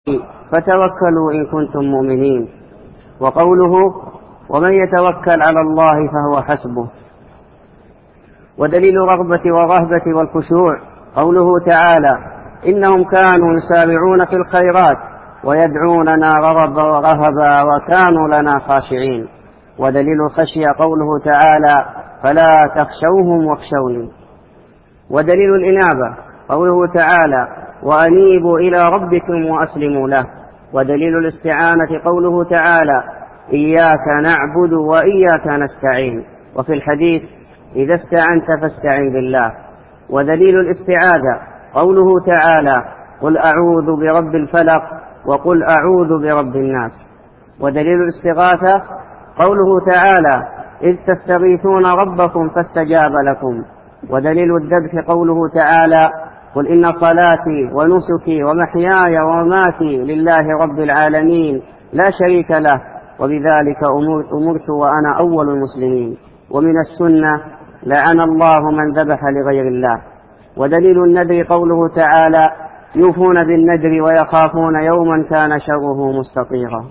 فتوكلوا إن كنتم مؤمنين. وقوله ومن يتوكل على الله فهو حسبه. ودليل الرغبة والرهبة والخشوع قوله تعالى إنهم كانوا يسارعون في الخيرات ويدعوننا رغبا ورهبا وكانوا لنا خاشعين. ودليل الخشية قوله تعالى فلا تخشوهم واخشوني. ودليل الإنابة قوله تعالى وأنيبوا إلى ربكم وأسلموا له. ودليل الاستعانة قوله تعالى إياك نعبد وإياك نستعين. وفي الحديث إذا استعنت فاستعن بالله. ودليل الاستعاذة قوله تعالى قل أعوذ برب الفلق وقل أعوذ برب الناس. ودليل الاستغاثة قوله تعالى إذ تستغيثون ربكم فاستجاب لكم. ودليل الذبح قوله تعالى قل إن صلاتي ونسكي ومحياي ومماتي لله رب العالمين لا شريك له وبذلك أمرت وأنا أول المسلمين. ومن السنة لعن الله من ذبح لغير الله. ودليل النذر قوله تعالى يوفون بالنذر ويخافون يوما كان شره مستطيرا.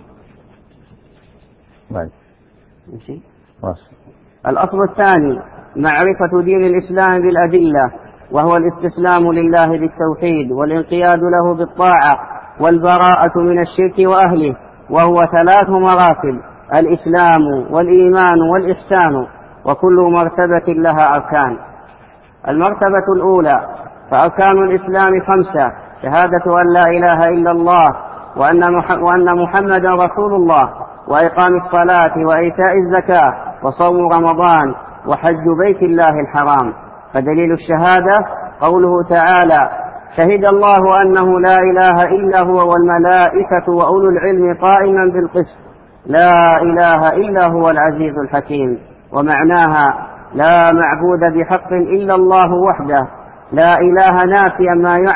الأصل الثاني معرفة دين الإسلام بالأدلة، وهو الاستسلام لله بالتوحيد والانقياد له بالطاعة والبراءة من الشرك وأهله، وهو 3 مراتب: الإسلام والإيمان والإحسان، وكل مرتبة لها أركان. المرتبة الأولى فأركان الإسلام 5: شهادة أن لا إله إلا الله وأن محمدا رسول الله، وإقام الصلاة وإيتاء الزكاة وصوم رمضان وحج بيت الله الحرام. فدليل الشهادة قوله تعالى شهد الله أنه لا إله إلا هو والملائكة وأولو العلم قائما بالقسط لا إله إلا هو العزيز الحكيم. ومعناها لا معبود بحق إلا الله وحده، لا إله نافيا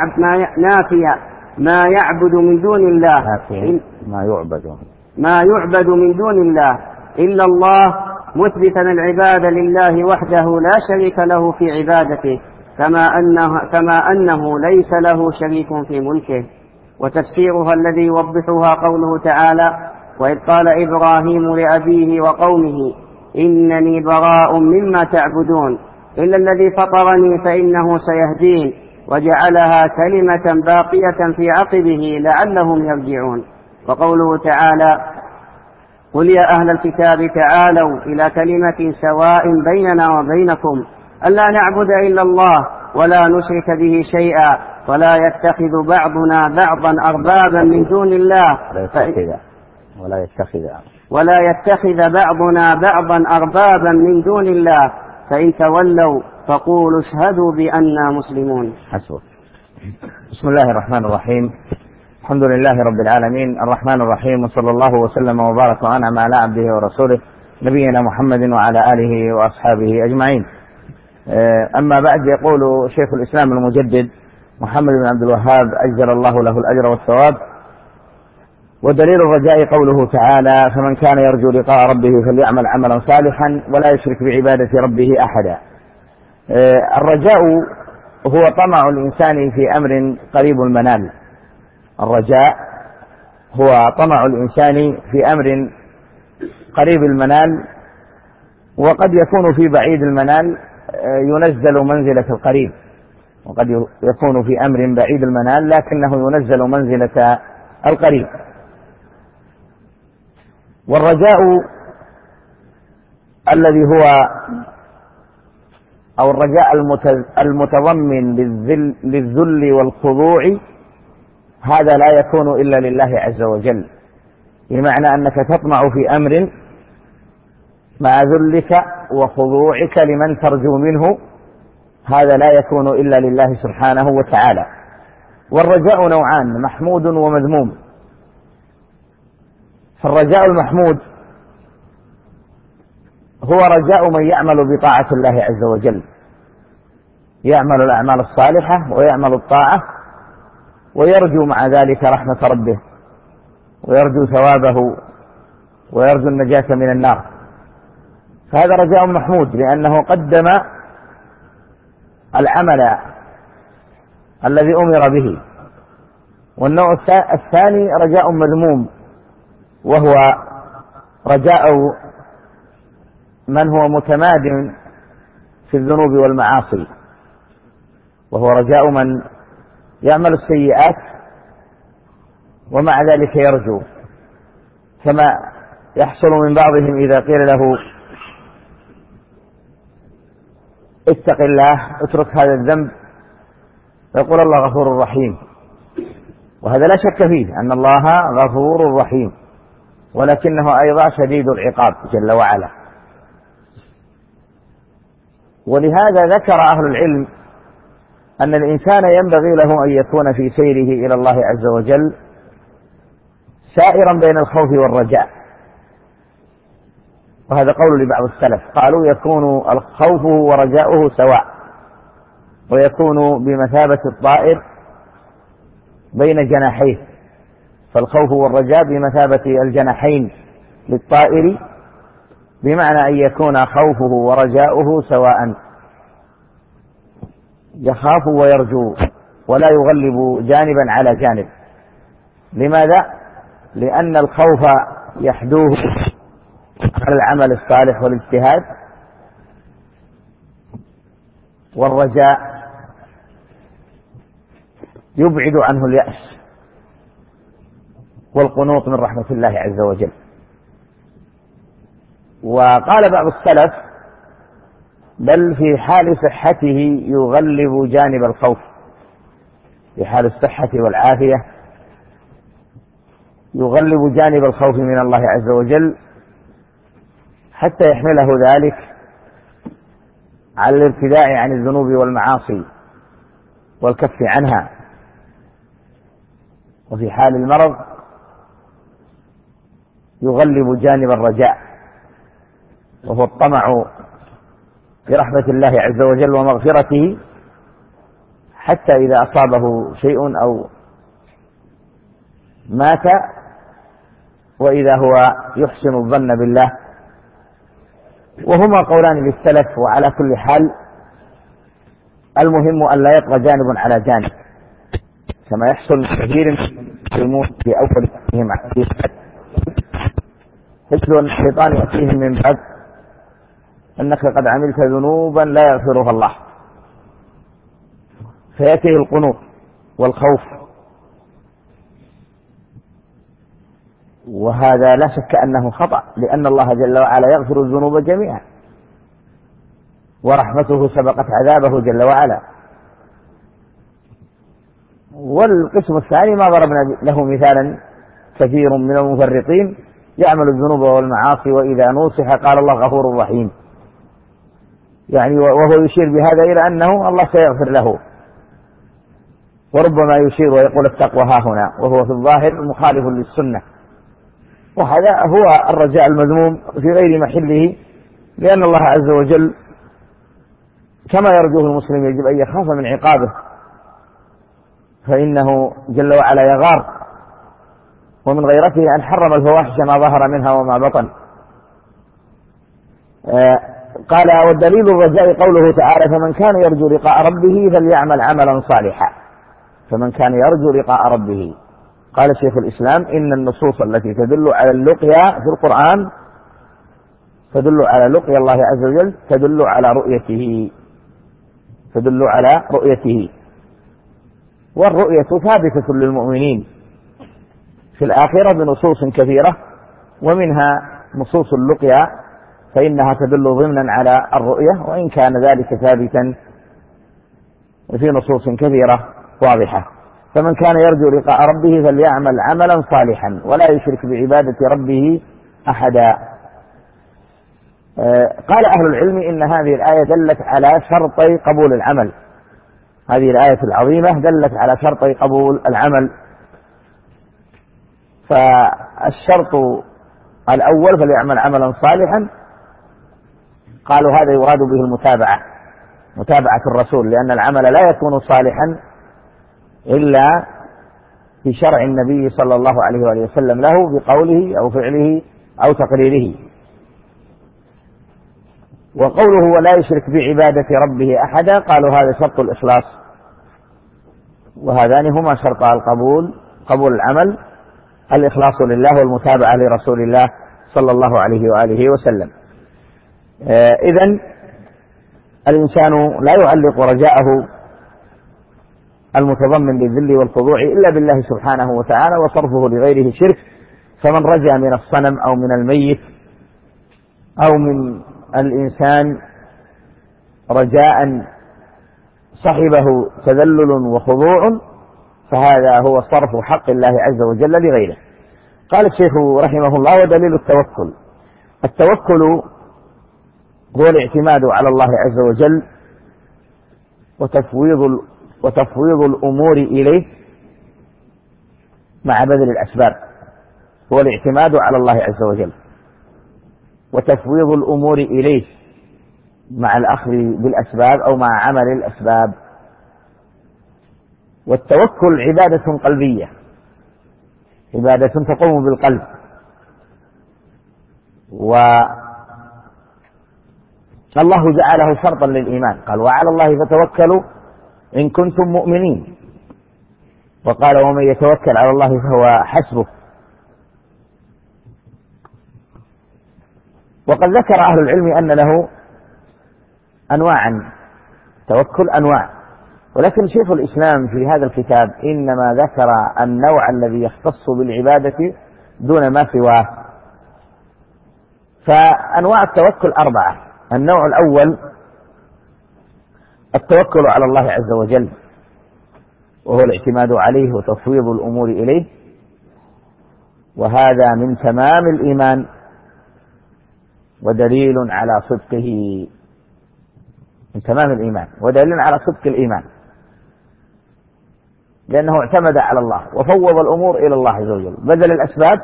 ما يعبد من دون الله ما يعبد من دون الله إلا الله، مثبتا العبادة لله وحده لا شريك له في عبادته، كما أنه ليس له شريك في ملكه. وتفسيرها الذي يوضحها قوله تعالى وإذ قال إبراهيم لأبيه وقومه إنني براء مما تعبدون إلا الذي فطرني فإنه سيهدين، وجعلها كلمة باقية في عقبه لعلهم يرجعون. وقوله تعالى قل يا أهل الكتاب تعالوا إلى كلمة سواء بيننا وبينكم ألا نعبد إلا الله ولا نشرك به شيئا ولا يتخذ بعضنا بعضا أربابا من دون الله ولا يتخذ بعضنا بعضا أربابا من دون الله فإن تولوا فقولوا اشهدوا بأننا مسلمون. بسم الله الرحمن الرحيم. الحمد لله رب العالمين الرحمن الرحيم، وصلى الله وسلم وبارك وأنعم على عبده ورسوله نبينا محمد وعلى آله وأصحابه أجمعين. أما بعد، يقول شيخ الإسلام المجدد محمد بن عبد الوهاب أجزل الله له الأجر والثواب: ودليل الرجاء قوله تعالى فمن كان يرجو لقاء ربه فليعمل عملا صالحا ولا يشرك بعبادة ربه أحدا. الرجاء هو طمع الإنسان في أمر قريب المنال. الرجاء هو طمع الإنسان في أمر قريب المنال، وقد يكون في بعيد المنال ينزل منزلة القريب، وقد يكون في أمر بعيد المنال لكنه ينزل منزلة القريب. والرجاء الذي هو أو الرجاء المتضمن للذل والخضوع هذا لا يكون إلا لله عز وجل، بمعنى أنك تطمع في أمر مع ذلك وخضوعك لمن ترجو منه، هذا لا يكون إلا لله سبحانه وتعالى. والرجاء نوعان: محمود ومذموم. فالرجاء المحمود هو رجاء من يعمل بطاعة الله عز وجل، يعمل الأعمال الصالحة ويعمل الطاعة ويرجو مع ذلك رحمة ربه ويرجو ثوابه ويرجو النجاة من النار، فهذا رجاء محمود لأنه قدم العمل الذي أمر به والنوع الثاني رجاء مذموم، وهو رجاء من هو متماد في الذنوب والمعاصي، وهو رجاء من يعمل السيئات ومع ذلك يرجو، كما يحصل من بعضهم إذا قيل له اتق الله اترك هذا الذنب يقول الله غفور رحيم، وهذا لا شك فيه أن الله غفور رحيم، ولكنه أيضا شديد العقاب جل وعلا. ولهذا ذكر أهل العلم أن الإنسان ينبغي له أن يكون في سيره إلى الله عز وجل سائرا بين الخوف والرجاء، وهذا قول لبعض السلف، قالوا يكون الخوف ورجاؤه سواء، ويكون بمثابة الطائر بين جناحيه، فالخوف والرجاء بمثابة الجناحين للطائر، بمعنى أن يكون خوفه ورجاؤه سواء، يخاف ويرجو ولا يغلب جانبا على جانب. لماذا؟ لأن الخوف يحدوه على العمل الصالح والاجتهاد، والرجاء يبعد عنه اليأس والقنوط من رحمة الله عز وجل. وقال بعض السلف بل في حال صحته يغلب جانب الخوف، في حال الصحة والعافية يغلب جانب الخوف من الله عز وجل، حتى يحمله ذلك على الابتداء عن الذنوب والمعاصي والكف عنها. وفي حال المرض يغلب جانب الرجاء، وهو الطمع برحمة الله عز وجل ومغفرته، حتى إذا أصابه شيء أو مات وإذا هو يحسن الظن بالله. وهما قولان للسلف، وعلى كل حال المهم أن لا يطغى جانب على جانب، كما يحصل كثير يموت في أول أمرهم عليه مثل الشيطان يأتيهم من بعد أنك قد عملت ذنوبا لا يغفرها الله، فيأتيه القنوط والخوف، وهذا لا شك أنه خطأ، لأن الله جل وعلا يغفر الذنوب جميعا، ورحمته سبقت عذابه جل وعلا. والقسم الثاني ما ضربنا له مثالا كثير من المفرطين يعمل الذنوب والمعاصي وإذا نوصح قال الله غفور رحيم، يعني وهو يشير بهذا إلى أنه الله سيغفر له، وربما يشير ويقول التقوى ها هنا، وهو في الظاهر مخالف للسنة. وهذا هو الرجاء المذموم في غير محله، لأن الله عز وجل كما يرجوه المسلم يجب أن يخاف من عقابه، فإنه جل وعلا يغار، ومن غيرته أن حرم الفواحش ما ظهر منها وما بطن. قال والدليل الرجاء قوله تعالى فمن كان يرجو لقاء ربه فليعمل عملا صالحا، فمن كان يرجو لقاء ربه. قال شيخ الإسلام إن النصوص التي تدل على اللقيا في القرآن تدل على لقيا الله عز وجل، تدل على رؤيته، والرؤية ثابتة للمؤمنين في الآخرة بنصوص كثيرة، ومنها نصوص اللقيا فإنها تدل ضمنا على الرؤية، وإن كان ذلك ثابتا في نصوص كثيرة واضحة. فمن كان يرجو لقاء ربه فليعمل عملا صالحا ولا يشرك بعبادة ربه أحدا. قال أهل العلم إن هذه الآية دلت على شرطي قبول العمل، هذه الآية العظيمة دلت على شرطي قبول العمل. فالشرط الأول فليعمل عملا صالحا، قالوا هذا يراد به المتابعة، متابعة الرسول، لأن العمل لا يكون صالحا إلا بشرع النبي صلى الله عليه وآله وسلم له بقوله أو فعله أو تقريره. وقوله ولا يشرك بعبادة ربه أحدا، قالوا هذا شرط الإخلاص، وهذان هما شرطا القبول قبول العمل الإخلاص لله والمتابعة لرسول الله صلى الله عليه وآله وسلم. إذن الإنسان لا يعلق رجاءه المتضمن للذل والخضوع إلا بالله سبحانه وتعالى، وصرفه لغيره شرك. فمن رجا من الصنم أو من الميت أو من الإنسان رجاء صحبه تذلل وخضوع فهذا هو صرف حق الله عز وجل لغيره. قال الشيخ رحمه الله: ودليل التوكل: التوكل هو الاعتماد على الله عز وجل وتفويض الأمور إليه مع بذل الأسباب. هو الاعتماد على الله عز وجل وتفويض الأمور إليه مع الأخذ بالأسباب أو مع عمل الأسباب. والتوكل عبادة قلبية، عبادة تقوم بالقلب. والله جعله شرطا للإيمان، قال: وعلى الله فتوكلوا إن كنتم مؤمنين. وقال: ومن يتوكل على الله فهو حسبه. وقد ذكر أهل العلم أن له أنواعا، توكل أنواع، ولكن شيخ الإسلام في هذا الكتاب إنما ذكر النوع الذي يختص بالعبادة دون ما سواه. فأنواع التوكل 4. النوع الأول التوكل على الله عز وجل، وهو الاعتماد عليه وتفويض الأمور إليه، وهذا من تمام الإيمان ودليل على صدقه، من تمام الإيمان ودليل على صدق الإيمان، لأنه اعتمد على الله وفوض الأمور إلى الله عز وجل، بذل الأسباب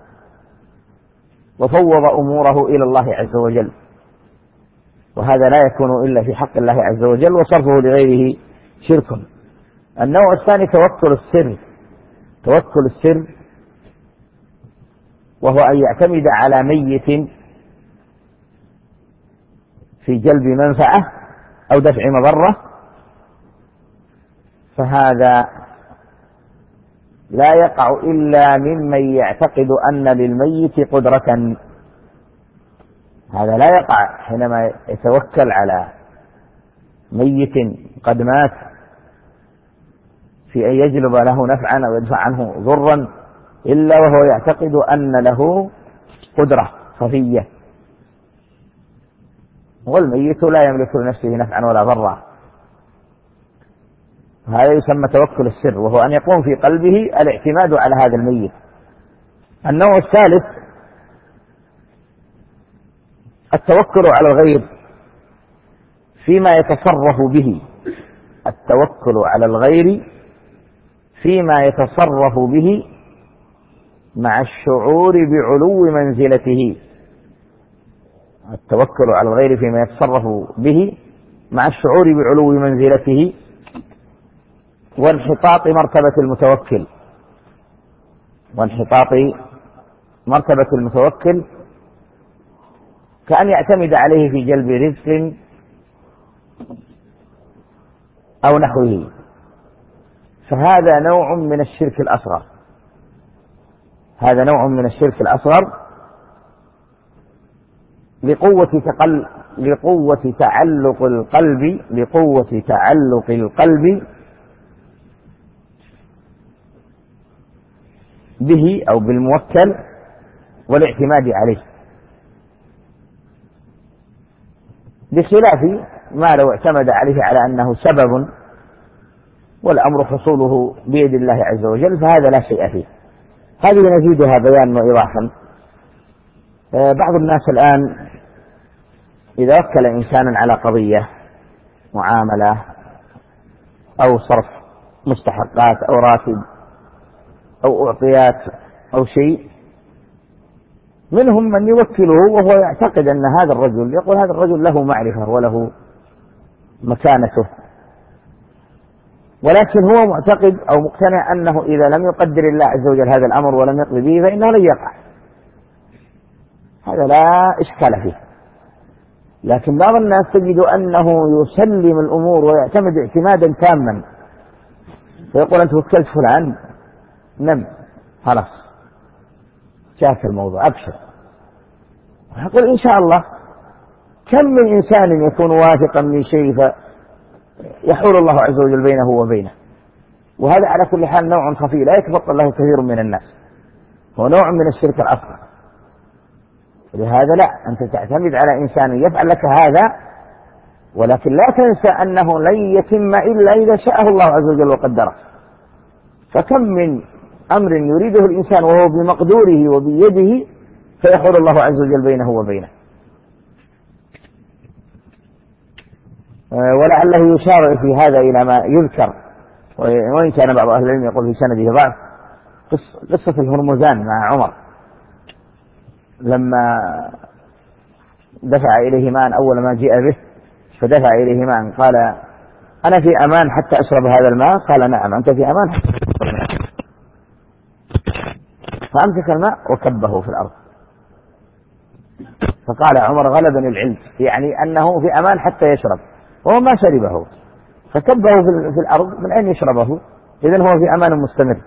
وفوض أموره إلى الله عز وجل، وهذا لا يكون إلا في حق الله عز وجل، وصرفه لغيره شرك. النوع الثاني توكل السر. توكل السر وهو أن يعتمد على ميت في جلب منفعة أو دفع مضرة، فهذا لا يقع إلا ممن يعتقد أن للميت قدرة. هذا لا يقع حينما يتوكل على ميت قد مات في أن يجلب له نفعا أو يدفع عنه ضرا إلا وهو يعتقد أن له قدرة خفية، والميت لا يملك لنفسه نفعا ولا ضرا. هذا يسمى توكل السر، وهو أن يقوم في قلبه الاعتماد على هذا الميت. النوع الثالث التوكل على الغير فيما يتصرف به. التوكل على الغير فيما يتصرف به مع الشعور بعلو منزلته. التوكل على الغير فيما يتصرف به مع الشعور بعلو منزلته وانحطاط مرتبة المتوكل. وانحطاط مرتبة المتوكل كأن يعتمد عليه في جلب رزق أو نحوه، فهذا نوع من الشرك الأصغر. هذا نوع من الشرك الأصغر لقوة تعلق القلب به أو بالموكل والاعتماد عليه، بخلاف ما لو اعتمد عليه على أنه سبب والأمر حصوله بيد الله عز وجل، فهذا لا شيء فيه. هذه نزيدها بيانا وإيضاحا. بعض الناس الآن إذا وكل إنسانا على قضية معاملة أو صرف مستحقات أو راتب أو أعطيات أو شيء، منهم من يوكله وهو يعتقد أن هذا الرجل، يقول هذا الرجل له معرفة وله مكانته، ولكن هو معتقد أو مقتنع أنه إذا لم يقدر الله عز وجل هذا الأمر ولم يقضي به فإنه لن يقع. هذا لا إشكال فيه. لكن بعض الناس تجد أنه يسلم الأمور ويعتمد اعتمادا تاما، فيقول أنت وكلت فلان نم خلاص جاك الموضوع أبشر. أقول إن شاء الله كم من إنسان يكون واثقا من شيء فيحول الله عز وجل بينه وبينه، وهذا على كل حال نوع خفي لا يتبطل له كثير من الناس، هو نوع من الشرك الأصغر. لهذا لا، أنت تعتمد على إنسان يفعل لك هذا، ولكن لا تنسى أنه لن يتم إلا إذا شاءه الله عز وجل وقدره. فكم من أمر يريده الإنسان وهو بمقدوره وبيده فيحول الله عز وجل بينه وبينه. ولعله يشار في هذا إلى ما يذكر، وإن كان بعض أهل العلم يقول في سنده ضعف، قصة الهرمزان مع عمر لما دفع إليه ماء أول ما جاء به، فدفع إليه ماء قال أنا في أمان حتى أشرب هذا الماء، قال نعم أنت في أمان حتى أشرب الماء. فأمسك الماء وكبه في الأرض، فقال عمر غلبني العلم، يعني أنه في أمان حتى يشرب، وهو ما شربه فكبه في الأرض، من أين يشربه؟ إذن هو في أمان مستمر.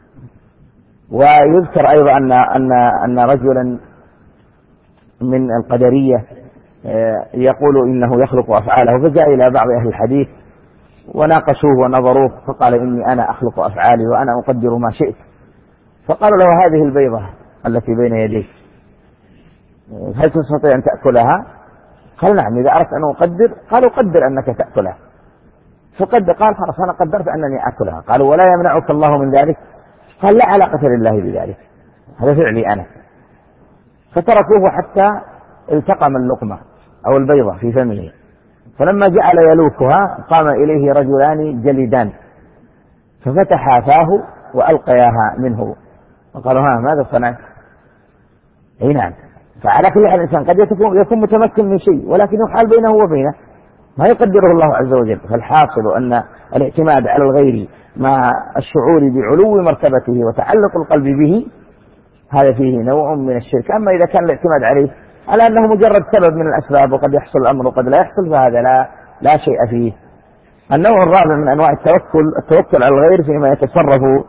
ويذكر أيضا أن رجلا من القدرية يقول إنه يخلق أفعاله، فجاء إلى بعض أهل الحديث وناقشوه ونظروه، فقال إني أنا أخلق أفعالي وأنا أقدر ما شئت. فقالوا له هذه البيضة التي بين يديك هل تستطيع أن تأكلها؟ قال نعم إذا أردت أن أقدر. قالوا قدر أنك تأكلها. فقد قال خلاص أنا قدرت أنني أكلها. قالوا ولا يمنعك الله من ذلك؟ قال لا علاقة لله بذلك، هذا فعلي أنا. فتركوه حتى التقم اللقمة أو البيضة في فمه، فلما جعل يلوكها قام إليه رجلان جلدان ففتحا فاه وألقياها منه وقالوا ها ماذا صنعت؟ أي نعم. فعلى كل حال الإنسان قد يكون متمكن من شيء ولكن يحال بينه وبينه ما يقدره الله عز وجل. فالحاصل أن الاعتماد على الغير مع الشعور بعلو مرتبته وتعلق القلب به هذا فيه نوع من الشرك. أما إذا كان الاعتماد عليه على أنه مجرد سبب من الأسباب وقد يحصل الأمر وقد لا يحصل فهذا لا شيء فيه. النوع الرابع من أنواع التوكل على الغير فيما يتصرف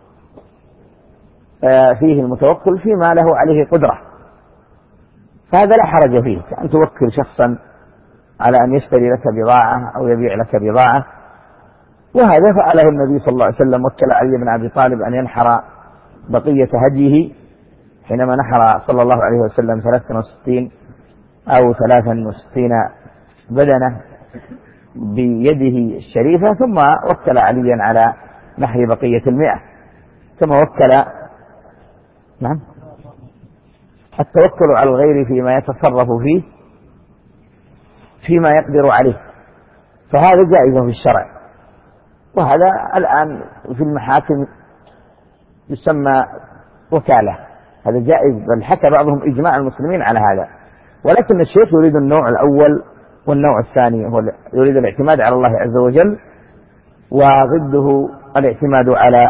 فيه المتوكل فيما له عليه قدرة، فهذا لا حرج فيه، كأن توكل شخصا على أن يشتري لك بضاعة أو يبيع لك بضاعة، وهذا فعله النبي صلى الله عليه وسلم. وكل علي بن أبي طالب أن ينحر بقية هديه حينما نحر صلى الله عليه وسلم 63 أو 63 بدنة بيده الشريفة، ثم وكل عليا على نحر بقية 100 كما وكل. نعم، التوكل على الغير فيما يتصرف فيه فيما يقدر عليه فهذا جائز في الشرع، وهذا الآن في المحاكم يسمى وكالة، هذا جائز، بل حكى بعضهم إجماع المسلمين على هذا. ولكن الشيخ يريد النوع الأول، والنوع الثاني هو يريد الاعتماد على الله عز وجل، وضده الاعتماد على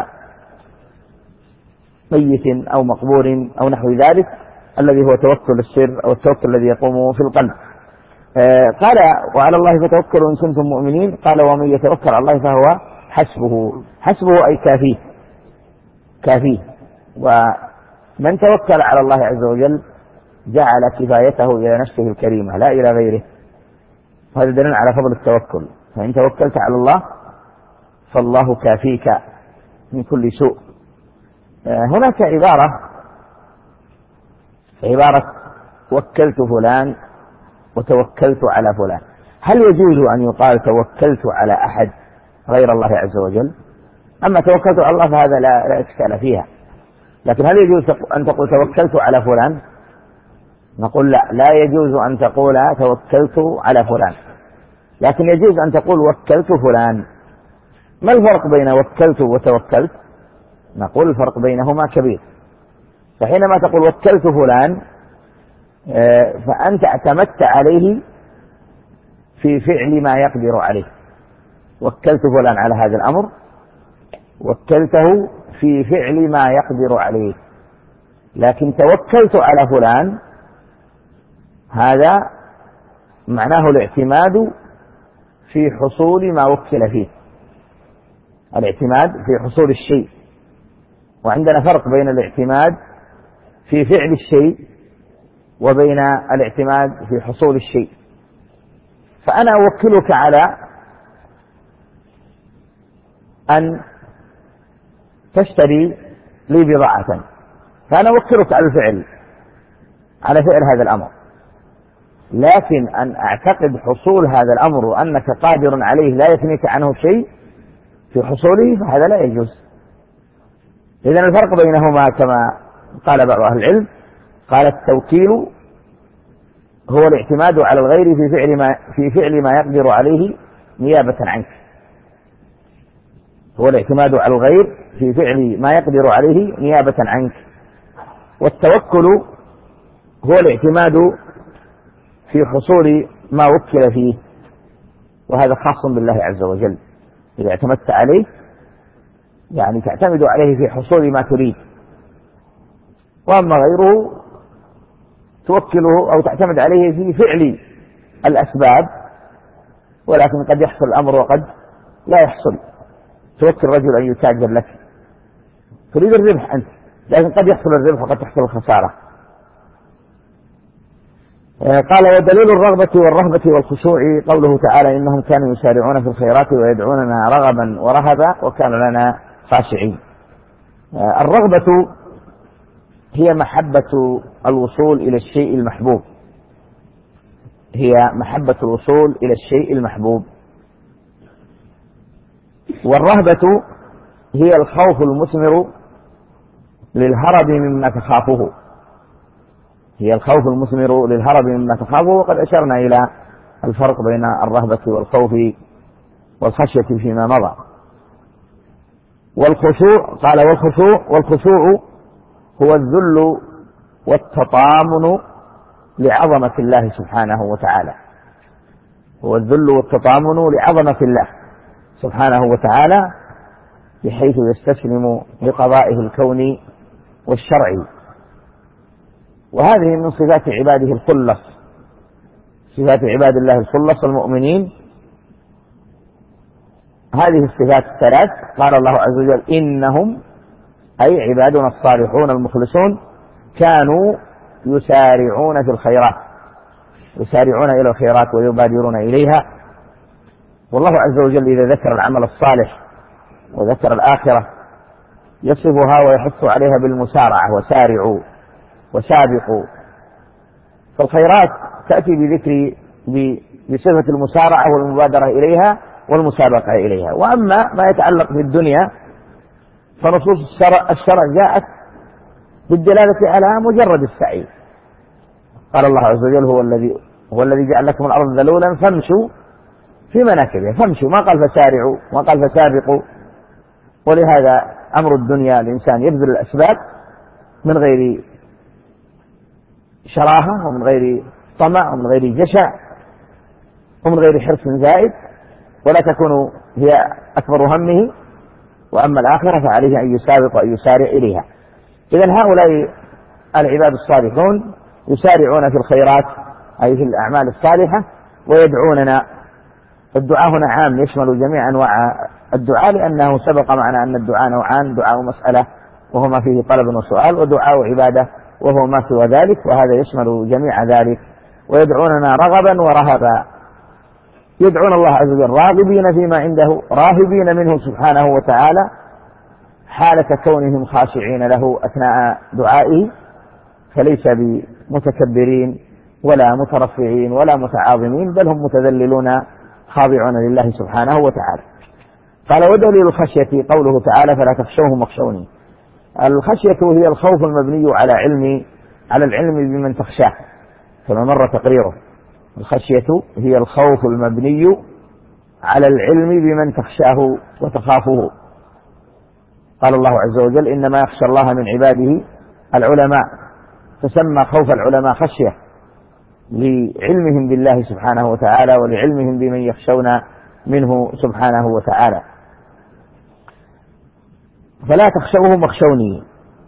ميت أو مقبور أو نحو ذلك الذي هو توكل السر أو التوكل الذي يقوم في القلب. قال وعلى الله فتوكلوا إن كنتم مؤمنين. قال ومن يتوكل على الله فهو حسبه أي كافيه. ومن توكل على الله عز وجل جعل كفايته إلى نفسه الكريمة لا إلى غيره، وهذا دليل على فضل التوكل. فإن توكلت على الله فالله كافيك من كل سوء. هناك عبارة وكلت فلان وتوكلت على فلان. هل يجوز أن يقال توكلت على أحد غير الله عز وجل؟ أما توكلت على الله فهذا لا إشكال فيها، لكن هل يجوز أن تقول توكلت على فلان؟ نقول لا يجوز أن تقول توكلت على فلان، لكن يجوز أن تقول وكلت فلان. ما الفرق بين وكلت وتوكلت؟ نقول الفرق بينهما كبير. فحينما تقول وكلت فلان فأنت اعتمدت عليه في فعل ما يقدر عليه، وكلت فلان على هذا الأمر، وكلته في فعل ما يقدر عليه. لكن توكلت على فلان هذا معناه الاعتماد في حصول ما وكل فيه، الاعتماد في حصول الشيء. وعندنا فرق بين الاعتماد في فعل الشيء وبين الاعتماد في حصول الشيء. فأنا أوكلك على أن تشتري لي بضاعة، فأنا أوكلك على فعل هذا الأمر، لكن أن أعتقد حصول هذا الأمر وأنك قادر عليه لا يثنيك عنه شيء في حصوله فهذا لا يجوز. إذن الفرق بينهما كما قال بعض أهل العلم، قال التوكيل هو الاعتماد على الغير في فعل ما يقدر عليه نيابة عنك، هو الاعتماد على الغير في فعل ما يقدر عليه نيابة عنك. والتوكل هو الاعتماد في حصول ما وكل فيه، وهذا خاص بالله عز وجل. إذا اعتمدت عليه يعني تعتمد عليه في حصول ما تريد، وأما غيره توكله أو تعتمد عليه في فعل الأسباب، ولكن قد يحصل الأمر وقد لا يحصل. توكل رجل أن يتاجر لك، تريد الربح أنت، لكن قد يحصل الربح وقد تحصل الخسارة. قال ودليل الرغبة والرهبة والخشوع قوله تعالى إنهم كانوا يسارعون في الخيرات ويدعوننا رغبا ورهبا وكانوا لنا خاشعين. الرغبة هي محبة الوصول إلى الشيء المحبوب، هي محبة الوصول إلى الشيء المحبوب. والرهبة هي الخوف المثمر للهرب مما تخافه، هي الخوف المثمر للهرب مما تخافه. وقد أشرنا إلى الفرق بين الرهبة والخوف والخشية فيما مضى. والخشوع قال والخشوع هو الذل والتطامن لعظمة الله سبحانه وتعالى، هو الذل والتطامن لعظمة الله سبحانه وتعالى بحيث يستسلم لقضائه الكوني والشرعي. وهذه من صفات عباده الخلص، صفات عباد الله الخلص المؤمنين، هذه الصفات الثلاث. قال الله عز وجل إنهم أي عبادنا الصالحون المخلصون كانوا يسارعون في الخيرات، يسارعون إلى الخيرات ويبادرون إليها. والله عز وجل إذا ذكر العمل الصالح وذكر الآخرة يصفها ويحث عليها بالمسارعة، وسارعوا وسابقوا. فالخيرات تأتي بصفة المسارعة والمبادرة إليها والمسابقة إليها. وأما ما يتعلق بالدنيا فنصوص الشرع جاءت بالدلالة على مجرد السعي. قال الله عز وجل هو الذي جعل لكم الأرض ذلولا فامشوا في مناكبها، فامشوا، ما قال فسارعوا، ما قال فسابقوا. ولهذا أمر الدنيا الإنسان يبذل الأسباب من غير شراهة ومن غير طمع ومن غير جشع ومن غير حرص زائد، ولا تكون هي أكبر همه. وأما الآخرة فعليه أن يسابق وأن يسارع إليها. إذن هؤلاء العباد الصالحون يسارعون في الخيرات أي في الأعمال الصالحة ويدعوننا. الدعاء هنا عام يشمل جميع أنواع الدعاء، لأنه سبق معنا أن الدعاء نوعان: دعاء مسألة وهو ما فيه طلب وسؤال، ودعاء عبادة وهو ما سوى ذلك، وهذا يشمل جميع ذلك. ويدعوننا رغبا ورهبا، يدعون الله عز وجل راغبين فيما عنده، راهبين منه سبحانه وتعالى حالة كونهم خاشعين له أثناء دعائه، فليس بمتكبرين ولا مترفعين ولا متعاظمين، بل هم متذللون خاضعون لله سبحانه وتعالى. قال ودليل الخشية قوله تعالى فلا تخشوهم واخشوني. الخشية هي الخوف المبني على العلم بمن تخشاه، كما مر تقريره. الخشية هي الخوف المبني على العلم بمن تخشاه وتخافه. قال الله عز وجل إنما يخشى الله من عباده العلماء، فسمى خوف العلماء خشية لعلمهم بالله سبحانه وتعالى ولعلمهم بمن يخشون منه سبحانه وتعالى. فلا تخشوهم واخشوني.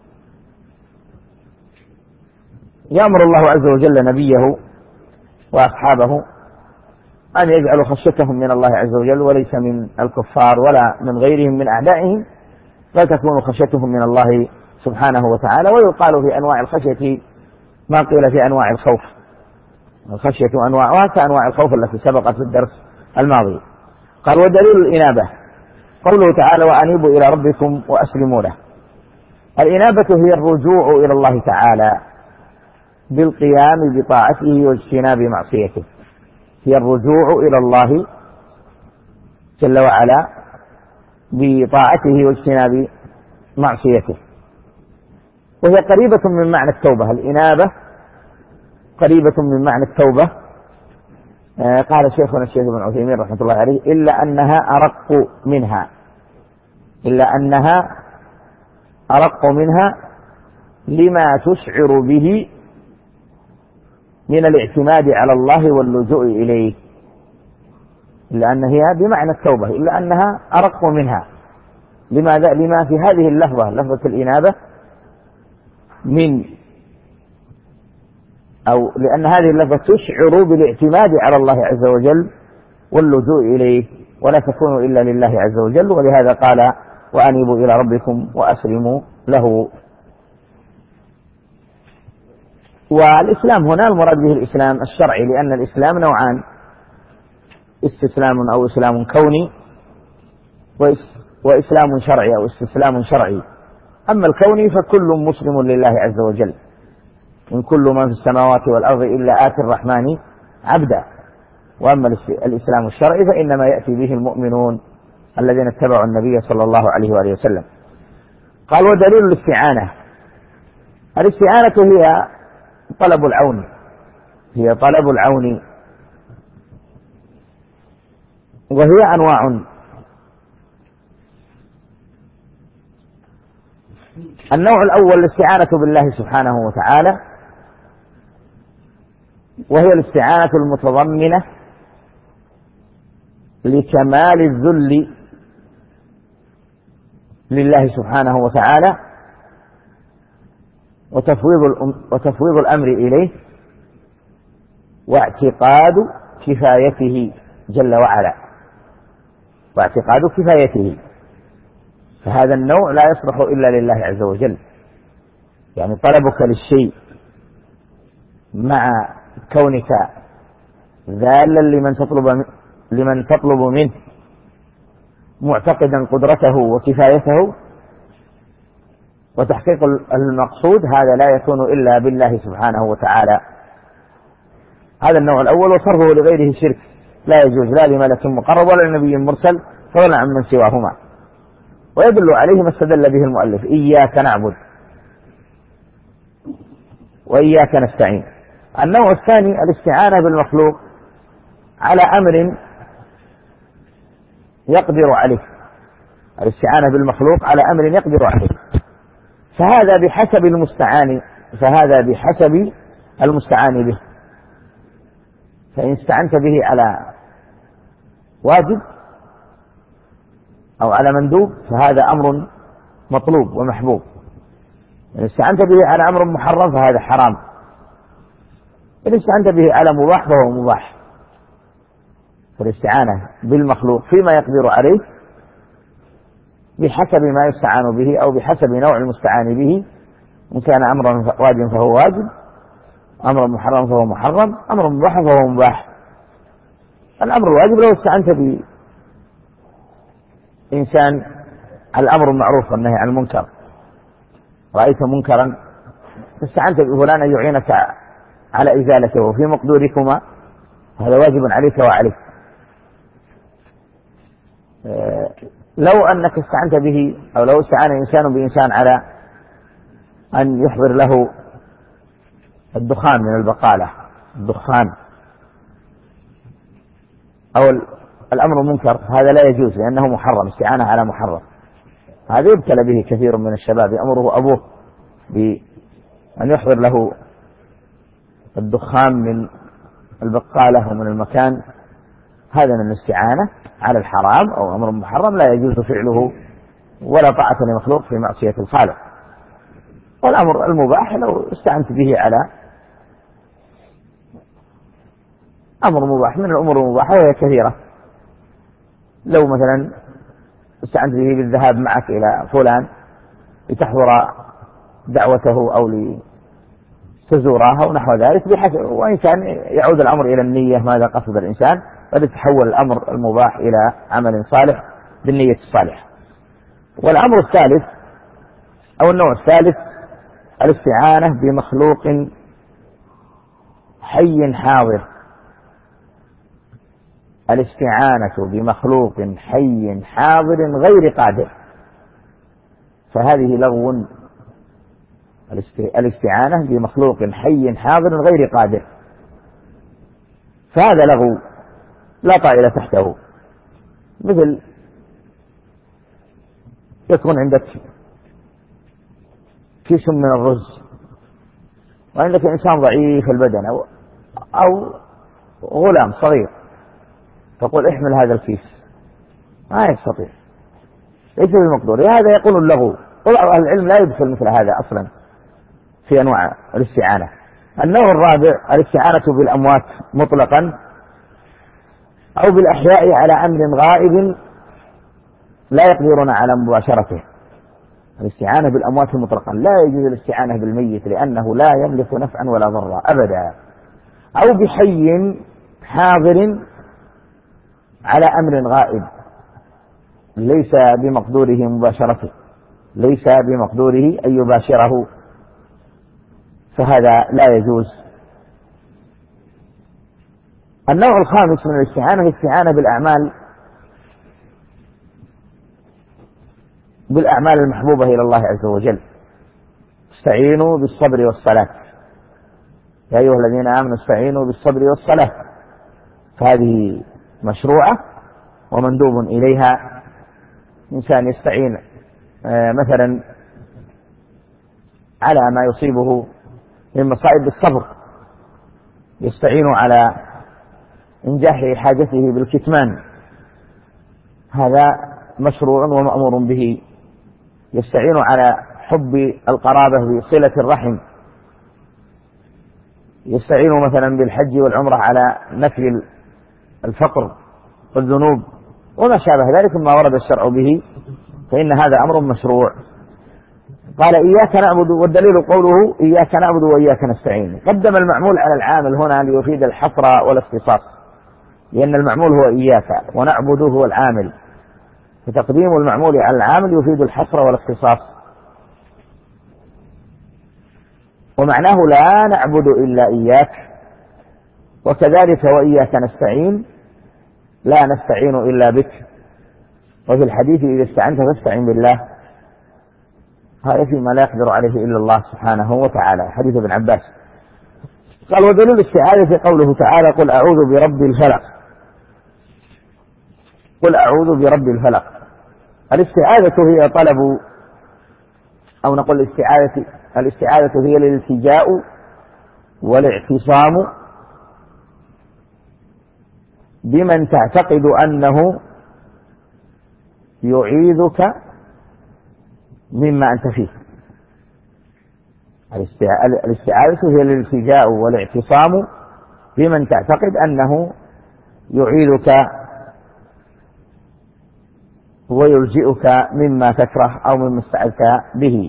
يأمر الله عز وجل نبيه وأصحابه أن يجعلوا خشيتهم من الله عز وجل وليس من الكفار ولا من غيرهم من أعدائهم، بل تكون خشيتهم من الله سبحانه وتعالى. ويقال في أنواع الخشية ما قيل في أنواع الخوف، الخشية أنواعها كأنواع الخوف التي سبقت في الدرس الماضي. قال ودليل الإنابة قوله تعالى وأنيبوا إلى ربكم وأسلموا له. الإنابة هي الرجوع إلى الله تعالى بالقيام بطاعته واجتناب معصيته، هي الرجوع إلى الله جل وعلا بطاعته واجتناب معصيته، وهي قريبة من معنى التوبة. الإنابة قريبة من معنى التوبة. قال شيخنا الشيخ ابن عثيمين رحمة الله عليه إلا أنها أرق منها لما تشعر به من الاعتماد على الله واللجوء إليه، إلا أن هي بمعنى التوبة، إلا أنها أرق منها. لماذا؟ لما في هذه اللفظة، لفظة الإنابة، لأن هذه اللفظة تشعر بالاعتماد على الله عز وجل واللجوء إليه، ولا تكون إلا لله عز وجل. ولهذا قال وأنيبوا إلى ربكم وأسلموا له. والإسلام هنا المراد به الإسلام الشرعي، لأن الإسلام نوعان: استسلام أو إسلام كوني، وإسلام شرعي أو استسلام شرعي. أما الكوني فكل مسلم لله عز وجل، إن كل من في السماوات والأرض إلا آتي الرحمن عبدا. وأما الإسلام الشرعي فإنما يأتي به المؤمنون الذين اتبعوا النبي صلى الله عليه وآله وسلم. قال ودليل الاستعانة. الاستعانة هي طلب العون، وهي أنواع. النوع الأول الاستعانة بالله سبحانه وتعالى، وهي الاستعانة المتضمنة لكمال الذل لله سبحانه وتعالى وتفويض الأمر إليه واعتقاد كفايته جل وعلا، واعتقاد كفايته. فهذا النوع لا يصلح إلا لله عز وجل، يعني طلبك للشيء مع كونك ذالا لمن تطلب منه معتقدا قدرته وكفايته وتحقيق المقصود، هذا لا يكون إلا بالله سبحانه وتعالى. هذا النوع الأول. وصرفه لغيره شرك، لا يجوز لا لملك مقرب ولا لنبي مرسل فضلا عن من سواهما. ويدل عليه ما استدل به المؤلف: إياك نعبد وإياك نستعين. النوع الثاني الاستعانة بالمخلوق على أمر يقدر عليه، الاستعانة بالمخلوق على أمر يقدر عليه، فهذا بحسب المستعان به. فإن استعنت به على واجب أو على مندوب فهذا أمر مطلوب ومحبوب. إن استعنت به على أمر محرم فهذا حرام. إن استعنت به على مباح فهو مباح. فالاستعانة بالمخلوق فيما يقدر عليه بحسب ما يستعان به أو بحسب نوع المستعان به، إن كان أمرا واجب فهو واجب، أمر محرم فهو محرم، أمر مباح فهو مباح. الأمر الواجب لو استعنت بإنسان على الأمر المعروف والنهي عن المنكر، رأيت منكرا فاستعنت بفلان أن يعينك على إزالته وفي مقدوركما، هذا واجب عليك وعليك. لو أنك استعنت به أو لو استعان إنسان بإنسان على أن يحضر له الدخان من البقالة، الدخان أو الأمر منكر، هذا لا يجوز لأنه محرم، استعانة على محرم. هذا يبتلى به كثير من الشباب، يأمره أبوه بأن يحضر له الدخان من البقالة ومن المكان، هذا من الاستعانة على الحرام أو أمر محرم لا يجوز فعله ولا طاعة لمخلوق في معصية الخالق. والأمر المباح لو استعنت به على أمر مباح من الأمور المباحة وهي كثيرة، لو مثلا استعنت به بالذهاب معك إلى فلان لتحضر دعوته أو لتزورها ونحو ذلك، وإن كان يعود الأمر إلى النية ماذا قصد الإنسان، قد يتحول الأمر المباح إلى عمل صالح بالنية الصالحة. والأمر الثالث أو النوع الثالث الاستعانة بمخلوق حي حاضر. الاستعانة بمخلوق حي حاضر غير قادر، فهذه لغو. الاستعانة بمخلوق حي حاضر غير قادر، فهذا لغو لا طائل تحته. مثل يكون عندك كيس من الرز وعندك إنسان ضعيف البدن أو غلام صغير، تقول احمل هذا الكيس، ما يستطيع، ليس بالمقدور. هذا يقول اللغو. طبعا العلم لا يدخل مثل هذا أصلا في أنواع الاستعانة. النوع الرابع الاستعانة بالأموات مطلقا أو بالأحياء على أمر غائب لا يقدرون على مباشرته. الاستعانة بالأموات مطلقا لا يجوز الاستعانة بالميت لأنه لا يملك نفعا ولا ضرا أبدا. أو بحي حاضر على أمر غائب ليس بمقدوره مباشرته، ليس بمقدوره أن يباشره، فهذا لا يجوز. النوع الخامس من الاستعانة الاستعانة بالأعمال المحبوبة إلى الله عز وجل. استعينوا بالصبر والصلاة، يا أيها الذين آمنوا استعينوا بالصبر والصلاة، فهذه مشروعة ومندوب إليها. إنسان يستعين مثلا على ما يصيبه من مصائب بالصبر، يستعين على إنجاح حاجته بالكتمان، هذا مشروع ومأمور به. يستعين على حب القرابة بصلة الرحم، يستعين مثلا بالحج والعمرة على نفي الفقر والذنوب وما شابه ذلك مما ورد الشرع به، فإن هذا أمر مشروع. قال إياك نعبد، والدليل قوله إياك نعبد وإياك نستعين. قدم المعمول على العامل هنا ليفيد الحصر والاختصاص، لأن المعمول هو إياك ونعبد هو العامل، فتقديم المعمول على العامل يفيد الحصر والاختصاص. ومعناه لا نعبد إلا إياك، وكذلك وإياك نستعين لا نستعين إلا بك. وفي الحديث إذا استعنت فاستعن بالله، هذا فيما لا يقدر عليه إلا الله سبحانه وتعالى، حديث ابن عباس. قال ودليل الاستعاذة قوله تعالى قل أعوذ برب الفلق، قل أعوذ برب الفلق. الاستعاذة هي طلب، أو نقول الاستعاذة هي الالتجاء والاعتصام بمن تعتقد أنه يعيذك مما أنت فيه. الاستعاذة هي الالتجاء والاعتصام بمن تعتقد أنه يعيذك ويلجئك مما تكره أو مما استعذت به.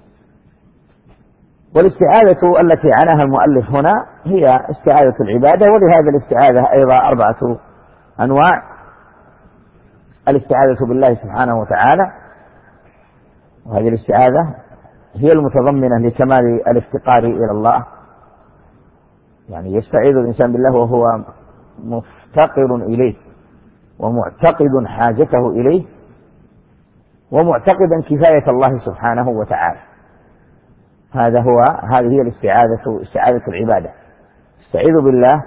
والاستعاذة التي عناها المؤلف هنا هي استعاذة العبادة، ولهذا الاستعاذة أيضا 4 أنواع. الاستعاذة بالله سبحانه وتعالى، وهذه الاستعاذة هي المتضمنة لكمال الافتقار إلى الله، يعني يستعيذ الإنسان بالله وهو مفتقر إليه ومعتقد حاجته إليه ومعتقدا كفاية الله سبحانه وتعالى. هذه هي الاستعاذة، استعاذة العبادة. استعيذ بالله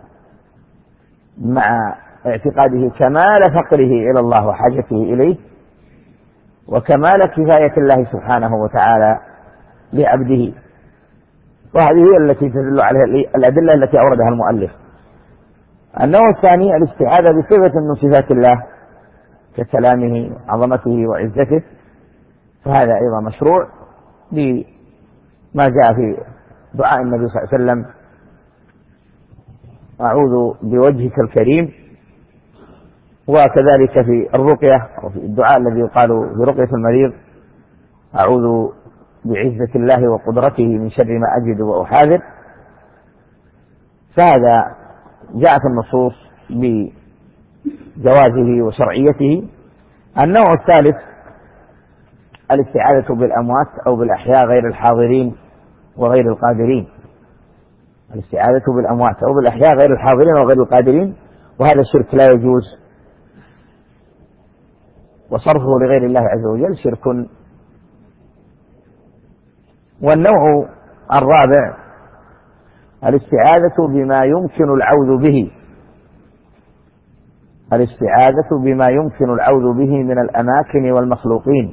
مع اعتقاده كمال فقره إلى الله وحاجته إليه وكمال كفاية الله سبحانه وتعالى لعبده. وهذه هي التي تدل عليها الأدلة التي أوردها المؤلف. النوع الثاني الاستعاذة بصفة من صفات الله ككلامه عظمته وعزته، فهذا أيضا مشروع لما جاء في دعاء النبي صلى الله عليه وسلم أعوذ بوجهك الكريم وكذلك في الرقية أو في الدعاء الذي يقال في رقية المريض: أعوذ بعزة الله وقدرته من شر ما أجد وأحاذر. فهذا جاءت النصوص بجوازه وشرعيته. النوع الثالث الاستعاذة بالأموات أو بالأحياء غير الحاضرين وغير القادرين. الاستعاذة بالأموات أو بالأحياء غير الحاضرين وغير القادرين، وهذا الشرك لا يجوز، وصرفه لغير الله عز وجل شرك. والنوع الرابع الاستعاذة بما يمكن العوذ به، الاستعاذة بما يمكن العوذ به من الأماكن والمخلوقين.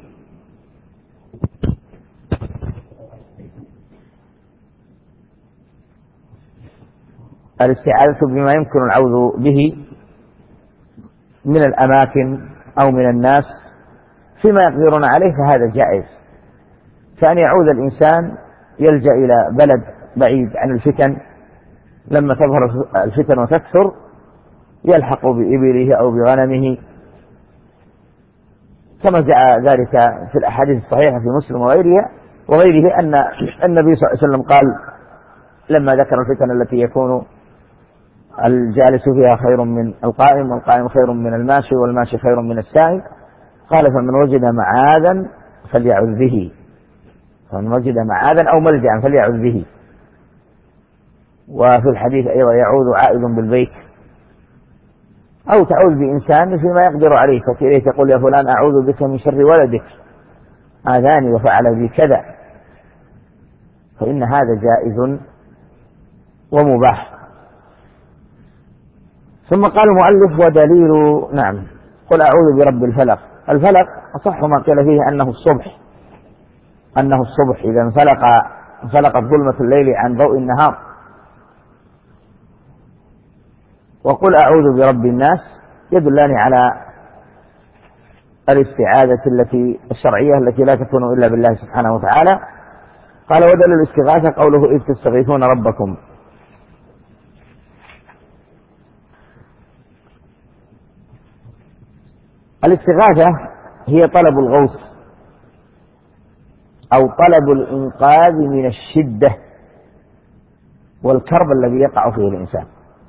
الاستعاذة بما يمكن العوذ به من الأماكن أو من الناس فيما يقدرون عليه فهذا جائز، كأن يعوذ الإنسان يلجأ إلى بلد بعيد عن الفتن، لما تظهر الفتن وتكثر يلحق بإبله أو بغنمه، كما جاء ذلك في الأحاديث الصحيحة في مسلم وغيره أن النبي صلى الله عليه وسلم قال لما ذكر الفتن التي يكون الجالس فيها خير من القائم، والقائم خير من الماشي، والماشي خير من السائل، قال: فمن وجد معاذا فليعوذ به، فمن وجد معاذا أو ملجأ فليعوذ به. وفي الحديث أيضا: يعوذ عائذ بالبيت، أو تعوذ بإنسان فيما يقدر عليه، فتأتي تقول: يا فلان أعوذ بك من شر ولدك، آذاني وفعل بي كذا، فإن هذا جائز ومباح. ثم قال المؤلف: ودليل قل أعوذ برب الفلق. الفلق أصح ما قيل فيه أنه الصبح إذا انفلقت ظلمة الليل عن ضوء النهار. وقل أعوذ برب الناس يدلان على الاستعاذة الشرعية التي لا تكون إلا بالله سبحانه وتعالى. قال: ودليل الاستغاثة قوله: إذ تستغيثون ربكم. الاستغاثة هي طلب الغوث أو طلب الإنقاذ من الشدة والكرب الذي يقع فيه الإنسان.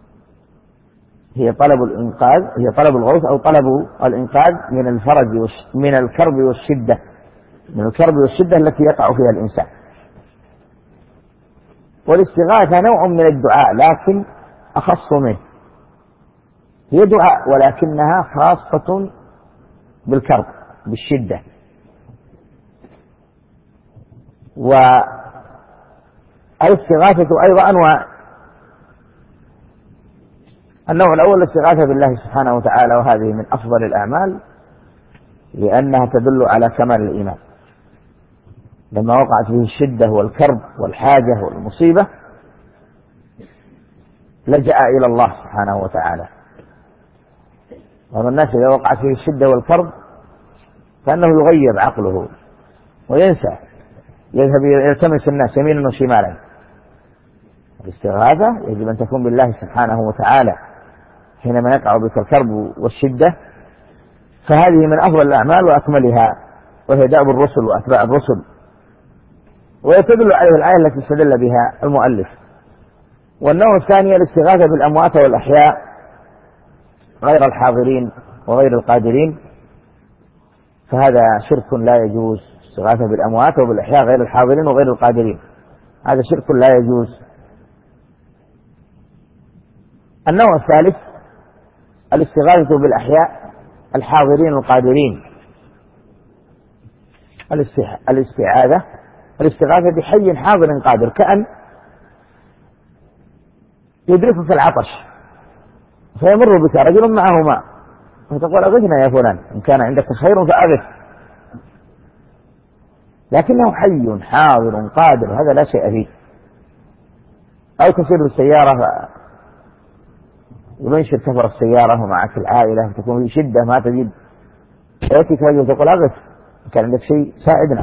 هي طلب الإنقاذ، هي طلب الغوث أو طلب الإنقاذ من الفرج من الكرب والشدة، من الكرب والشدة التي يقع فيها الإنسان. والاستغاثة نوع من الدعاء لكن أخص منه، هي دعاء ولكنها خاصة بالكرب بالشدة. والاستغاثة أيضا أنواع. النوع الأول الاستغاثة بالله سبحانه وتعالى، وهذه من أفضل الأعمال لأنها تدل على كمال الإيمان. لما وقعت فيه الشدة والكرب والحاجة والمصيبة لجأ إلى الله سبحانه وتعالى. بعض الناس إذا وقعت فيه الشدة والكرب فإنه يغيب عقله وينسى، يذهب يلتمس الناس يمينا وشمالا. الاستغاثة يجب أن تكون بالله سبحانه وتعالى حينما يقع بك الكرب والشدة، فهذه من أفضل الأعمال وأكملها، وهي دأب الرسل وأتباع الرسل، ويتدل عليه الآية التي استدل بها المؤلف. والنوع الثاني الاستغاثة بالأموات والأحياء غير الحاضرين وغير القادرين، فهذا شرك لا يجوز. الاستغاثة بالأموات وبالأحياء غير الحاضرين وغير القادرين هذا شرك لا يجوز. النوع الثالث الاستغاثة بالأحياء الحاضرين القادرين. الاستغاثة بحي حاضر قادر، كأن يدركك العطش فيمر بك رجل معه ماء فتقول: أغثنا يا فلان، إن كان عندك خير فأغث، لكنه حي حاضر قادر، هذا لا شيء فيه. أو تسير السيارة ومنشر كفر السيارة ومعك العائلة فتكون في شدة ما تجد، يأتيك رجل تقول: أغث، إن كان عندك شيء ساعدنا،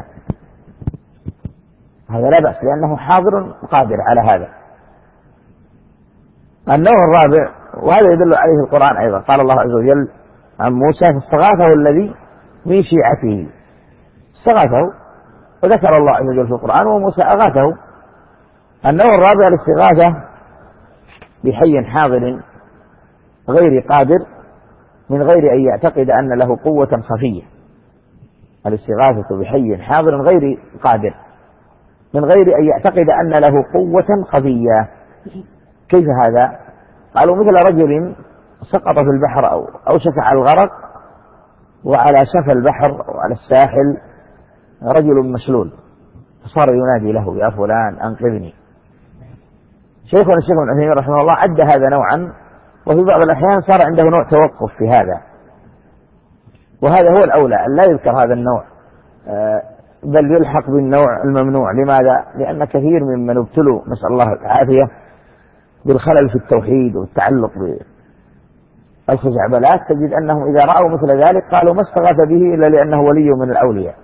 هذا لا بأس لأنه حاضر قادر على هذا. النوع الرابع، وهذا يدل عليه القرآن أيضا، قال الله عز وجل: عن موسى فاستغاثه الذي من شيعته، استغاثه، وذكر الله عز وجل في القرآن وموسى أغاثه. النوع الرابع الاستغاثة بحي حاضر غير قادر من غير أن يعتقد أن له قوة خفية. الاستغاثة بحي حاضر غير قادر من غير أن يعتقد أن له قوة خفية. كيف هذا؟ قالوا مثل رجل سقط في البحر أو أوشك على الغرق، وعلى شفا البحر وعلى الساحل رجل مشلول فصار ينادي له يا فلان أنقذني. شيخنا الشيخ ابن عثيمين رحمه الله عد هذا نوعا، وفي بعض الأحيان صار عنده نوع توقف في هذا، وهذا هو الأولى أن لا يذكر هذا النوع بل يلحق بالنوع الممنوع. لماذا؟ لأن كثير ممن ابتلوا نسأل الله العافية بالخلل في التوحيد والتعلق بالخزعبلات تجد أنهم إذا رأوا مثل ذلك قالوا ما استغاث به إلا لأنه ولي من الأولياء،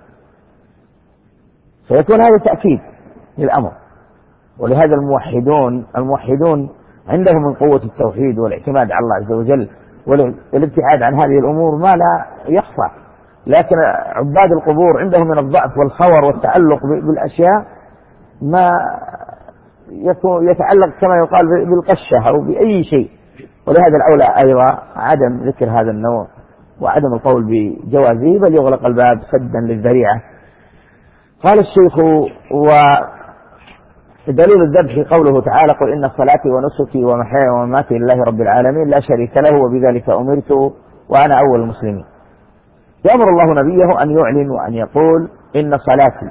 فيكون هذا تأكيد للأمر. ولهذا الموحدون عندهم من قوة التوحيد والاعتماد على الله عز وجل والابتعاد عن هذه الأمور ما لا يخفى، لكن عباد القبور عندهم من الضعف والخور والتعلق بالأشياء ما يتعلق كما يقال بالقشة أو بأي شيء. ولهذا الأولى أيضا عدم ذكر هذا النوع وعدم القول بجوازه، بل يغلق الباب سدا للذريعة. قال الشيخ: ودليل الذبح قوله تعالى: قل إن صلاتي ونسكي ومحياي ومماتي لله رب العالمين لا شريك له وبذلك أمرت وأنا أول المسلمين. يأمر الله نبيه أن يعلن وأن يقول إن صلاتي،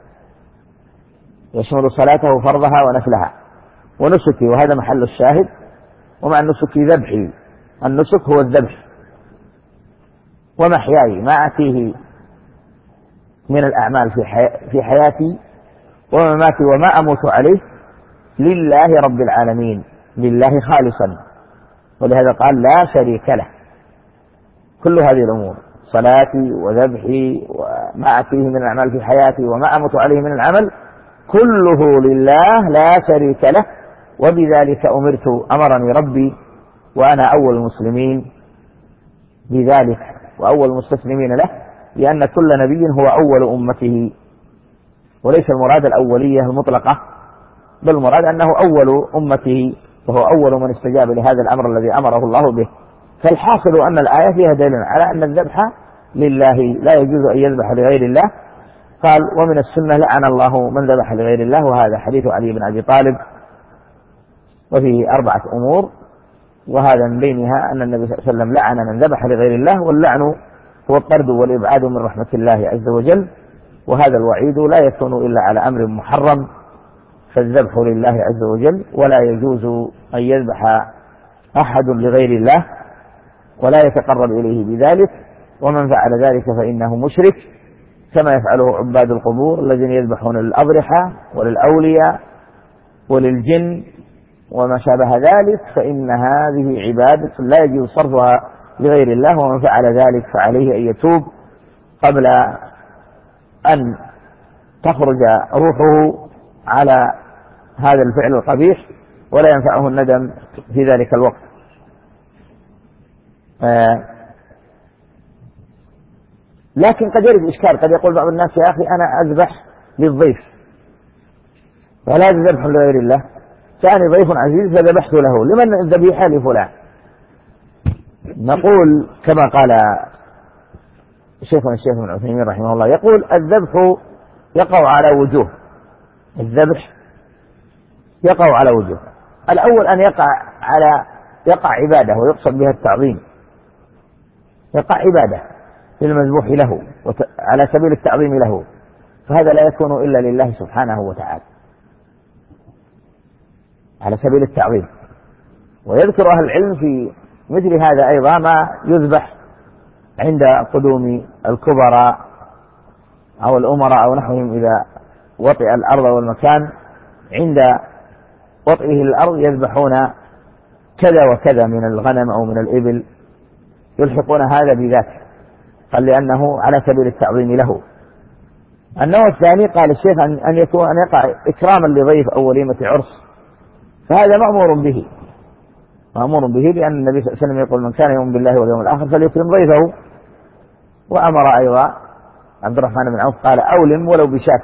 يشمل صلاته فرضها ونفلها، ونسكي، وهذا محل الشاهد، ومع النسك ذبحي، النسك هو الذبح، ومحياي ما أتيه من الأعمال في حياتي، ومماتي وما أموت عليه لله رب العالمين، لله خالصا. ولهذا قال لا شريك له. كل هذه الأمور صلاتي وذبحي وما أتيه من الأعمال في حياتي وما أموت عليه من العمل كله لله لا شريك له، وبذلك أمرت، أمرني ربي وأنا أول المسلمين بذلك وأول المستسلمين له، لأن كل نبي هو أول أمته، وليس المراد الأولية المطلقة، بل المراد أنه أول أمته وهو أول من استجاب لهذا الأمر الذي أمره الله به. فالحاصل أن الآية فيها دليل على أن الذبح لله، لا يجوز أن يذبح لغير الله. قال: ومن السنة لعن الله من ذبح لغير الله، وهذا حديث علي بن أبي طالب، وفيه 4 أمور، وهذا من بينها أن النبي صلى الله عليه وسلم لعن من ذبح لغير الله، واللعن هو الطرد والإبعاد من رحمة الله عز وجل، وهذا الوعيد لا يكون إلا على أمر محرم، فالذبح لله عز وجل، ولا يجوز أن يذبح أحد لغير الله ولا يتقرب إليه بذلك، ومن فعل ذلك فإنه مشرك، كما يفعله عباد القبور الذين يذبحون للأضرحة وللأولياء وللجن وما شابه ذلك، فإن هذه عبادة لا يجوز صرفها لغير الله، ومن فعل ذلك فعليه أن يتوب قبل أن تخرج روحه على هذا الفعل القبيح، ولا ينفعه الندم في ذلك الوقت. لكن قد يرد إشكال، قد يقول بعض الناس: يا أخي أنا أذبح للضيف، فلا ذبح لغير الله، كان ضيف عزيز فذبحت له، لمن الذبيحة لفلان؟ نقول كما قال شيخنا الشيخ ابن عثيمين رحمه الله، يقول: الذبح يقع على وجوه، الذبح يقع على وجوه. الأول أن يقع عبادة ويقصد بها التعظيم، يقع عبادة للمذبوح له على سبيل التعظيم له، فهذا لا يكون إلا لله سبحانه وتعالى على سبيل التعظيم. ويذكر أهل العلم في مثل هذا أيضا ما يذبح عند قدوم الكبراء أو الأمراء أو نحوهم، إذا وطئ الأرض والمكان عند وطئه الأرض يذبحون كذا وكذا من الغنم أو من الإبل، يلحقون هذا بذاته، قال لأنه على سبيل التعظيم له. النوع الثاني قال الشيخ أن يقع إكراما لضيف أو وليمة عرس، فهذا مأمور به، مأمور به، لأن النبي صلى الله عليه وسلم يقول: من كان يؤمن بالله واليوم الآخر فليكرم ضيفه. وأمر أيضا عبد الرحمن بن عوف قال: أولم ولو بشاة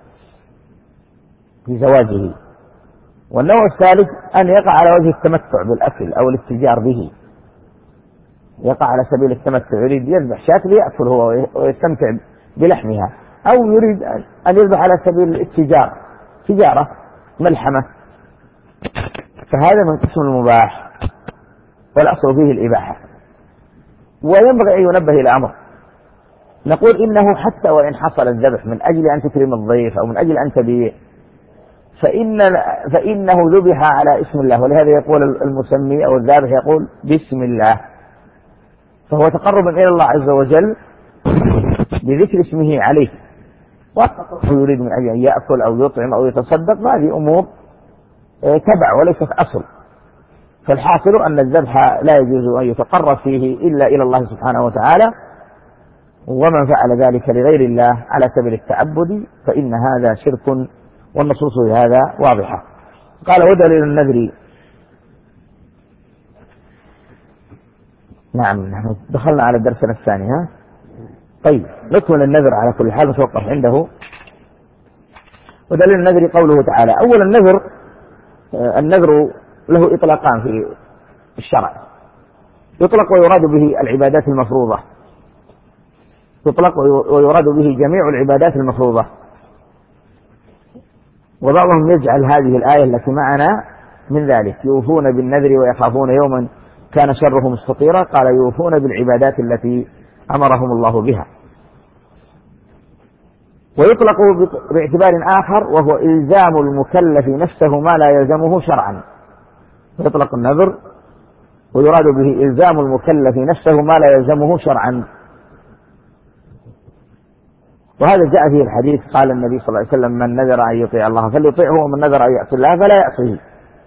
في زواجه. والنوع الثالث أن يقع على وجه التمتع بالأكل أو الاتجار به، يقع على سبيل التمتع، يريد يذبح شاة ليأكل هو ويستمتع بلحمها، أو يريد أن يذبح على سبيل الاتجار، تجارة ملحمة، فهذا من قسم المباح والأصل فيه الإباحة. وينبغي أن ينبه إلى أمر، نقول إنه حتى وإن حصل الذبح من أجل أن تكرم الضيف أو من أجل أن تبيع فإنه ذبح على اسم الله، ولهذا يقول المسمي أو الذابح يقول بسم الله، فهو تقرب إلى الله عز وجل بذكر اسمه عليه. ويريد من أجل أن يأكل أو يطعم أو يتصدق، هذه أمور تبع وليست أصل. فالحاصل أن الذبح لا يجوز أن يتقرب فيه إلا إلى الله سبحانه وتعالى، ومن فعل ذلك لغير الله على سبيل التعبد فإن هذا شرك، والنصوص هذا واضحة. قال: ودليل النذر. نعم، دخلنا على درسنا الثاني. طيب، نكمل النذر على كل حال، نتوقف عنده. ودليل النذر قوله تعالى. أولا النذر له إطلاقان في الشرع، يطلق ويراد به العبادات المفروضة، يطلق ويراد به جميع العبادات المفروضة. وبعضهم يجعل هذه الآية التي معنا من ذلك: يوفون بالنذر ويخافون يوما كان شره مستطيرا. قال: يوفون بالعبادات التي أمرهم الله بها. ويطلق باعتبار آخر، وهو إلزام المكلف نفسه ما لا يلزمه شرعا. يطلق النذر ويراد به إلزام المكلف نفسه ما لا يلزمه شرعا. وهذا جاء فيه الحديث، قال النبي صلى الله عليه وسلم: من نذر أن يطيع الله فليطيعه، ومن نذر أن يعصي الله فلا يعصيه.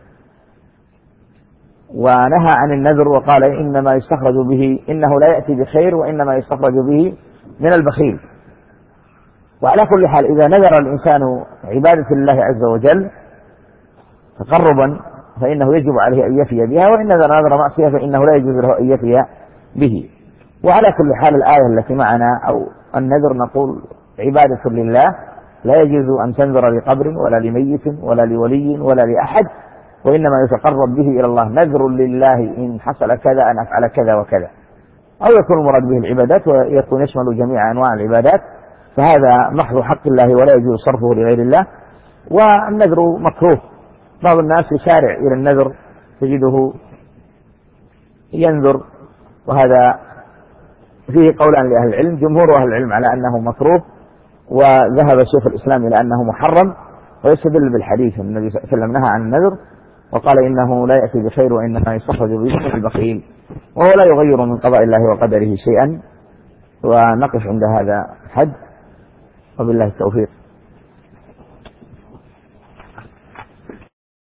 ونهى عن النذر وقال: إنما يستخرج به، إنه لا يأتي بخير وإنما يستخرج به من البخيل. وعلى كل حال، إذا نذر الإنسان عبادة الله عز وجل تقربا فإنه يجب عليه أن يفي بها، وإن نذر معصية فإنه لا يجوز له أن يفي به. وعلى كل حال، الآية التي معنا أو النذر نقول عبادة لله، لا يجوز أن تنذر لقبر ولا لميت ولا لولي ولا لأحد، وإنما يتقرب به إلى الله. نذر لله إن حصل كذا أن أفعل كذا وكذا، أو يكون المراد به العبادات ويكون يشمل جميع أنواع العبادات، فهذا محض حق الله ولا يجوز صرفه لغير الله. والنذر مكروه، بعض الناس يسارع إلى النذر، تجده ينذر، وهذا فيه قولان لأهل العلم. جمهور أهل العلم على أنه مكروه، وذهب شيخ الإسلام إلى أنه محرم، ويستدل بالحديث النبي صلى الله عليه وسلم نهى عن النذر وقال: إنه لا يأتي بخير وإنما يستخرج به من البخيل، وهو لا يغير من قضاء الله وقدره شيئا. ونقف عند هذا حد، وبالله التوفيق.